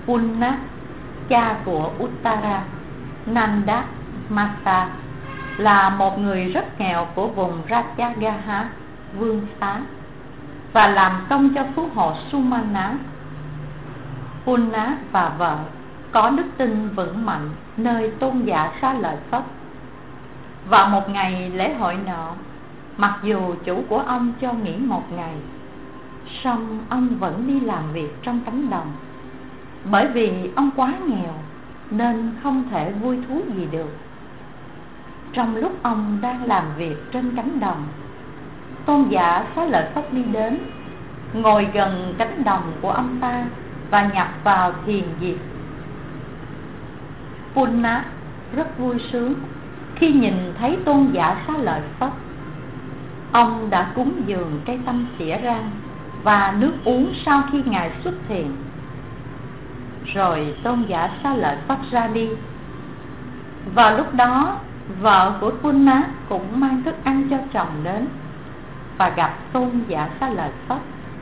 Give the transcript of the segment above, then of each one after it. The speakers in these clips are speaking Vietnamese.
Punna, cha của Uttara Nanda Mata, là một người rất nghèo của vùng Rajagaha vương xá và làm công cho phú hộ Sumana. Punna và vợ có đức tin vững mạnh nơi tôn giả Xá Lợi Phất. Vào một ngày lễ hội nọ, mặc dù chủ của ông cho nghỉ một ngày, song ông vẫn đi làm việc trong cánh đồng. Bởi vì ông quá nghèo nên không thể vui thú gì được. Trong lúc ông đang làm việc trên cánh đồng, tôn giả Xá Lợi Phất đi đến, ngồi gần cánh đồng của ông ta và nhập vào thiền diệt. Punna rất vui sướng khi nhìn thấy tôn giả Xá Lợi Phất. Ông đã cúng dường cây tâm xỉa rang và nước uống sau khi ngài xuất thiền. Rồi tôn giả Xá Lợi Phất ra đi. Vào lúc đó, vợ của Punna cũng mang thức ăn cho chồng đến và gặp tôn giả Xá Lợi Phất.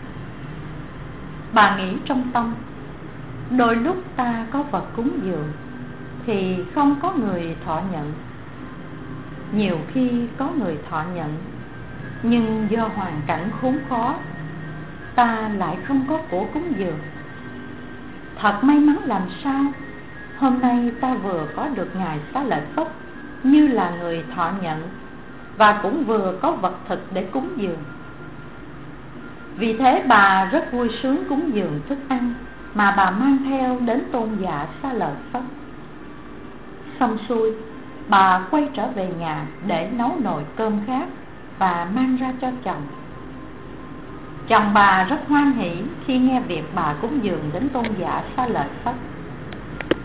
Bà nghĩ trong tâm, đôi lúc ta có vật cúng dường thì không có người thọ nhận. Nhiều khi có người thọ nhận, nhưng do hoàn cảnh khốn khó, ta lại không có của cúng dường. Thật may mắn làm sao, hôm nay ta vừa có được ngài Xá Lợi Phất như là người thọ nhận, và cũng vừa có vật thực để cúng dường. Vì thế bà rất vui sướng cúng dường thức ăn mà bà mang theo đến tôn giả Xá Lợi Phất. Xong xuôi, bà quay trở về nhà để nấu nồi cơm khác và mang ra cho chồng. Chồng bà rất hoan hỉ khi nghe việc bà cúng dường đến tôn giả Xá Lợi Phất.